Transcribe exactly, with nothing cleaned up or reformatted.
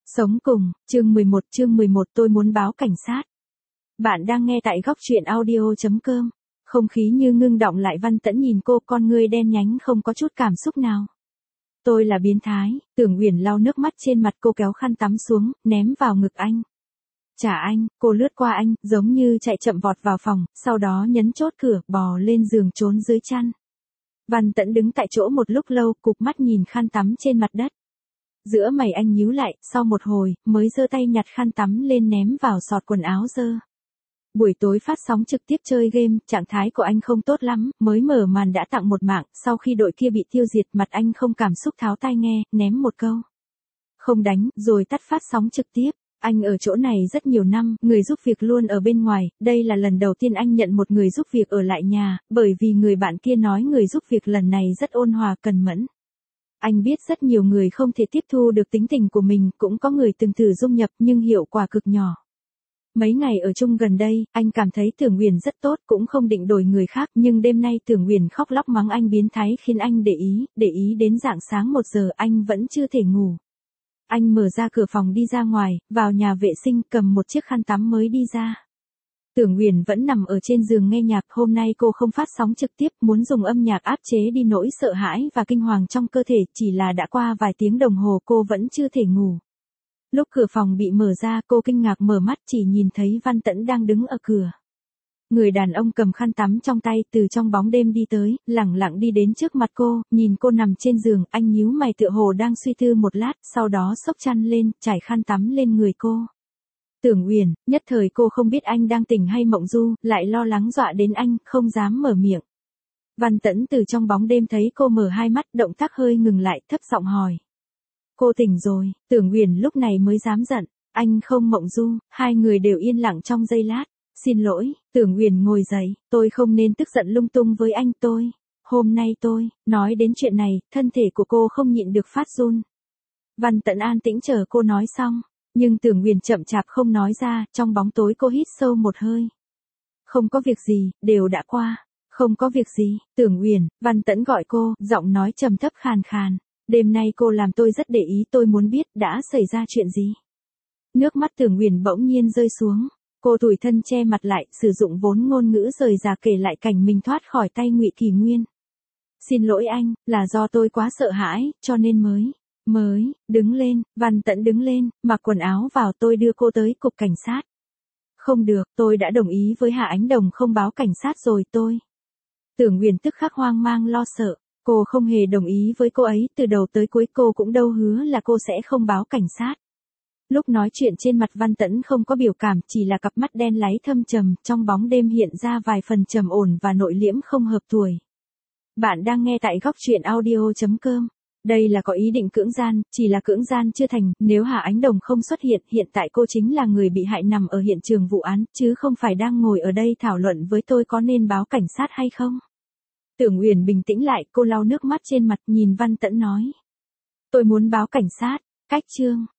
Sống cùng, chương mười một, chương mười một tôi muốn báo cảnh sát. Bạn đang nghe tại góc truyện audio chấm com. Không khí như ngưng đọng lại, Văn Tẫn nhìn cô, con ngươi đen nhánh không có chút cảm xúc nào. Tôi là biến thái. Tưởng Uyển lau nước mắt trên mặt, cô kéo khăn tắm xuống, ném vào ngực anh. Trả anh. Cô lướt qua anh, giống như chạy chậm vọt vào phòng, sau đó nhấn chốt cửa, bò lên giường trốn dưới chăn. Văn Tẫn đứng tại chỗ một lúc lâu, cụp mắt nhìn khăn tắm trên mặt đất. Giữa mày anh nhíu lại, sau một hồi, mới giơ tay nhặt khăn tắm lên ném vào xọt quần áo dơ. Buổi tối phát sóng trực tiếp chơi game, trạng thái của anh không tốt lắm, mới mở màn đã tặng một mạng, sau khi đội kia bị tiêu diệt, mặt anh không cảm xúc, tháo tai nghe, ném một câu. Không đánh, rồi tắt phát sóng trực tiếp. Anh ở chỗ này rất nhiều năm, người giúp việc luôn ở bên ngoài, đây là lần đầu tiên anh nhận một người giúp việc ở lại nhà, bởi vì người bạn kia nói người giúp việc lần này rất ôn hòa, cần mẫn. Anh biết rất nhiều người không thể tiếp thu được tính tình của mình, cũng có người từng thử dung nhập nhưng hiệu quả cực nhỏ. Mấy ngày ở chung gần đây, anh cảm thấy Tưởng Uyển rất tốt, cũng không định đổi người khác, nhưng đêm nay Tưởng Uyển khóc lóc mắng anh biến thái khiến anh để ý, để ý đến rạng sáng một giờ anh vẫn chưa thể ngủ. Anh mở ra cửa phòng đi ra ngoài, vào nhà vệ sinh cầm một chiếc khăn tắm mới đi ra. Tưởng Uyển vẫn nằm ở trên giường nghe nhạc, hôm nay cô không phát sóng trực tiếp, muốn dùng âm nhạc áp chế đi nỗi sợ hãi và kinh hoàng trong cơ thể, chỉ là đã qua vài tiếng đồng hồ cô vẫn chưa thể ngủ. Lúc cửa phòng bị mở ra, cô kinh ngạc mở mắt, chỉ nhìn thấy Văn Tẫn đang đứng ở cửa. Người đàn ông cầm khăn tắm trong tay từ trong bóng đêm đi tới, lẳng lặng đi đến trước mặt cô, nhìn cô nằm trên giường, anh nhíu mày tựa hồ đang suy tư một lát, sau đó xốc chăn lên, trải khăn tắm lên người cô. Tưởng Uyển, nhất thời cô không biết anh đang tỉnh hay mộng du, lại lo lắng dọa đến anh, không dám mở miệng. Văn Tẫn từ trong bóng đêm thấy cô mở hai mắt, động tác hơi ngừng lại, thấp giọng hỏi. Cô tỉnh rồi. Tưởng Uyển lúc này mới dám giận, anh không mộng du. Hai người đều yên lặng trong giây lát. Xin lỗi. Tưởng Uyển ngồi dậy, tôi không nên tức giận lung tung với anh, tôi. Hôm nay tôi, nói đến chuyện này, thân thể của cô không nhịn được phát run. Văn Tẫn an tĩnh chờ cô nói xong. Nhưng Tưởng Uyển chậm chạp không nói ra, trong bóng tối cô hít sâu một hơi. Không có việc gì, đều đã qua. Không có việc gì. Tưởng Uyển, Văn Tẫn gọi cô, giọng nói trầm thấp khàn khàn. Đêm nay cô làm tôi rất để ý, tôi muốn biết đã xảy ra chuyện gì. Nước mắt Tưởng Uyển bỗng nhiên rơi xuống. Cô tủi thân che mặt lại, sử dụng vốn ngôn ngữ rời rạc kể lại cảnh mình thoát khỏi tay Ngụy Kỳ Nguyên. Xin lỗi anh, là do tôi quá sợ hãi, cho nên mới, mới, đứng lên. Văn Tẫn đứng lên, mặc quần áo vào, tôi đưa cô tới cục cảnh sát. Không được, tôi đã đồng ý với Hạ Ánh Đồng không báo cảnh sát rồi, tôi. Tưởng Uyển tức khắc hoang mang lo sợ. Cô không hề đồng ý với cô ấy, từ đầu tới cuối cô cũng đâu hứa là cô sẽ không báo cảnh sát. Lúc nói chuyện trên mặt Văn Tẫn không có biểu cảm, chỉ là cặp mắt đen láy thâm trầm, trong bóng đêm hiện ra vài phần trầm ổn và nội liễm không hợp tuổi. Bạn đang nghe tại góc truyện audio chấm com. Đây là có ý định cưỡng gian, chỉ là cưỡng gian chưa thành, nếu Hạ Ánh Đồng không xuất hiện, hiện tại cô chính là người bị hại nằm ở hiện trường vụ án, chứ không phải đang ngồi ở đây thảo luận với tôi có nên báo cảnh sát hay không. Tưởng Uyển bình tĩnh lại, cô lau nước mắt trên mặt, nhìn Văn Tẫn nói. Tôi muốn báo cảnh sát. Cách chương.